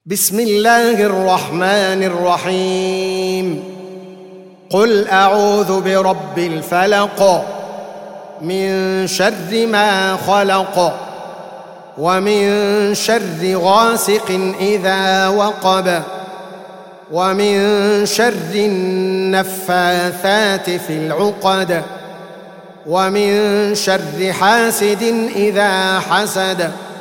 بسم الله الرحمن الرحيم. قل أعوذ برب الفلق من شر ما خلق ومن شر غاسق إذا وقب ومن شر النفاثات في العقد ومن شر حاسد إذا حسد.